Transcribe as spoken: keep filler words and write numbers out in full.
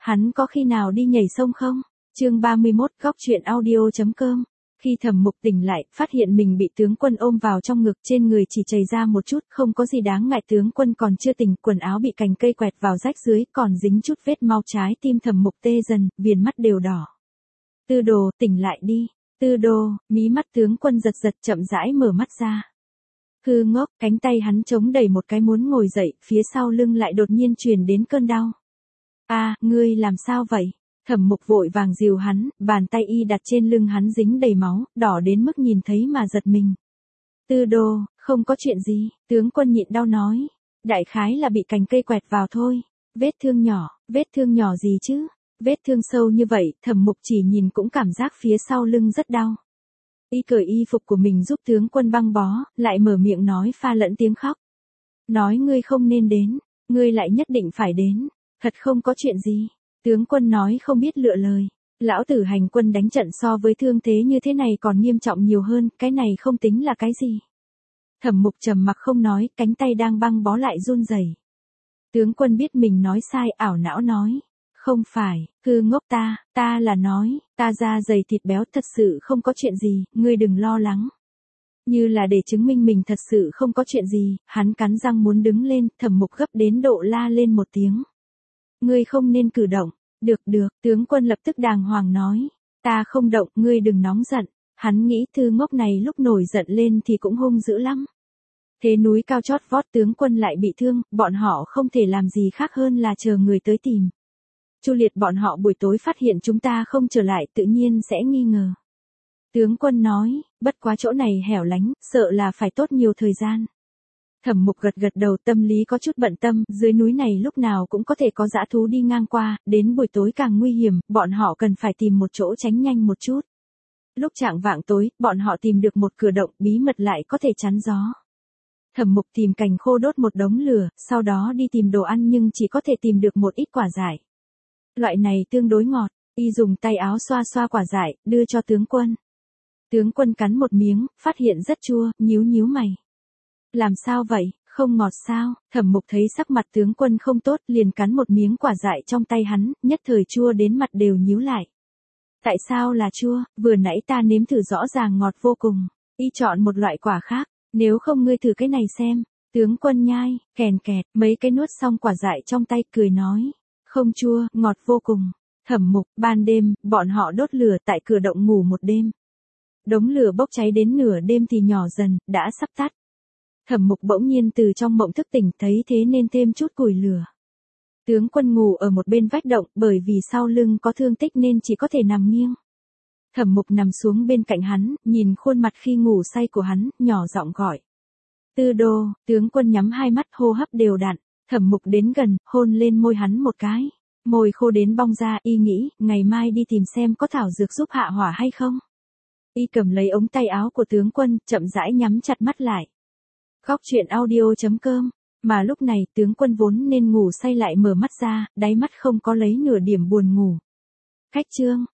Hắn có khi nào đi nhảy sông không? Chương ba mươi mốt góc truyện audio.com. Khi Thẩm Mục tỉnh lại, phát hiện mình bị tướng quân ôm vào trong ngực, trên người chỉ chảy ra một chút, không có gì đáng ngại, tướng quân còn chưa tỉnh, quần áo bị cành cây quẹt vào rách dưới, còn dính chút vết máu, trái tim Thẩm Mục tê dần, viền mắt đều đỏ. Tư Đồ, tỉnh lại đi. Tư Đồ, mí mắt tướng quân giật giật, chậm rãi mở mắt ra. Hư ngốc, cánh tay hắn chống đẩy một cái muốn ngồi dậy, phía sau lưng lại đột nhiên truyền đến cơn đau. A, ngươi làm sao vậy? Thẩm Mục vội vàng dìu hắn, bàn tay y đặt trên lưng hắn dính đầy máu, đỏ đến mức nhìn thấy mà giật mình. Tư Đồ, không có chuyện gì, tướng quân nhịn đau nói. Đại khái là bị cành cây quẹt vào thôi. Vết thương nhỏ, vết thương nhỏ gì chứ? Vết thương sâu như vậy, Thẩm Mục chỉ nhìn cũng cảm giác phía sau lưng rất đau. Y cởi y phục của mình giúp tướng quân băng bó, lại mở miệng nói pha lẫn tiếng khóc. Nói ngươi không nên đến, ngươi lại nhất định phải đến, thật không có chuyện gì. Tướng quân nói không biết lựa lời. Lão tử hành quân đánh trận so với thương thế như thế này còn nghiêm trọng nhiều hơn, cái này không tính là cái gì. Thẩm Mục trầm mặc không nói, cánh tay đang băng bó lại run rẩy. Tướng quân biết mình nói sai, ảo não nói. Không phải, hư ngốc ta, ta là nói, ta da dày thịt béo thật sự không có chuyện gì, ngươi đừng lo lắng. Như là để chứng minh mình thật sự không có chuyện gì, hắn cắn răng muốn đứng lên, Thẩm Mục gấp đến độ la lên một tiếng. Ngươi không nên cử động. Được được, tướng quân lập tức đàng hoàng nói. Ta không động, ngươi đừng nóng giận. Hắn nghĩ thư ngốc này lúc nổi giận lên thì cũng hung dữ lắm. Thế núi cao chót vót tướng quân lại bị thương, bọn họ không thể làm gì khác hơn là chờ người tới tìm. Chu Liệt bọn họ buổi tối phát hiện chúng ta không trở lại tự nhiên sẽ nghi ngờ. Tướng quân nói, bất quá chỗ này hẻo lánh, sợ là phải tốt nhiều thời gian. Thẩm Mục gật gật đầu, tâm lý có chút bận tâm, dưới núi này lúc nào cũng có thể có dã thú đi ngang qua, đến buổi tối càng nguy hiểm, bọn họ cần phải tìm một chỗ tránh nhanh một chút. Lúc chạng vạng tối, bọn họ tìm được một cửa động bí mật lại có thể chắn gió. Thẩm Mục tìm cành khô đốt một đống lửa, sau đó đi tìm đồ ăn nhưng chỉ có thể tìm được một ít quả dại. Loại này tương đối ngọt, y dùng tay áo xoa xoa quả dại, đưa cho tướng quân. Tướng quân cắn một miếng, phát hiện rất chua, nhíu nhíu mày. Làm sao vậy, không ngọt sao? Thẩm Mục thấy sắc mặt tướng quân không tốt, liền cắn một miếng quả dại trong tay hắn, nhất thời chua đến mặt đều nhíu lại. Tại sao là chua, vừa nãy ta nếm thử rõ ràng ngọt vô cùng. Y chọn một loại quả khác, nếu không ngươi thử cái này xem. Tướng quân nhai, kèn kẹt, mấy cái nuốt xong quả dại trong tay, cười nói. Không chua, ngọt vô cùng. Thẩm Mục, ban đêm, bọn họ đốt lửa tại cửa động ngủ một đêm. Đống lửa bốc cháy đến nửa đêm thì nhỏ dần, đã sắp tắt. Thẩm Mục bỗng nhiên từ trong mộng thức tỉnh, thấy thế nên thêm chút củi lửa. Tướng quân ngủ ở một bên vách động, bởi vì sau lưng có thương tích nên chỉ có thể nằm nghiêng. Thẩm Mục nằm xuống bên cạnh hắn, nhìn khuôn mặt khi ngủ say của hắn, nhỏ giọng gọi. Tư Đồ, tướng quân nhắm hai mắt, hô hấp đều đặn. Thẩm Mục đến gần, hôn lên môi hắn một cái. Môi khô đến bong ra, y nghĩ, ngày mai đi tìm xem có thảo dược giúp hạ hỏa hay không. Y cầm lấy ống tay áo của tướng quân, chậm rãi nhắm chặt mắt lại. Góc truyện audio.com. Mà lúc này tướng quân vốn nên ngủ say lại mở mắt ra, đáy mắt không có lấy nửa điểm buồn ngủ. Khách chương,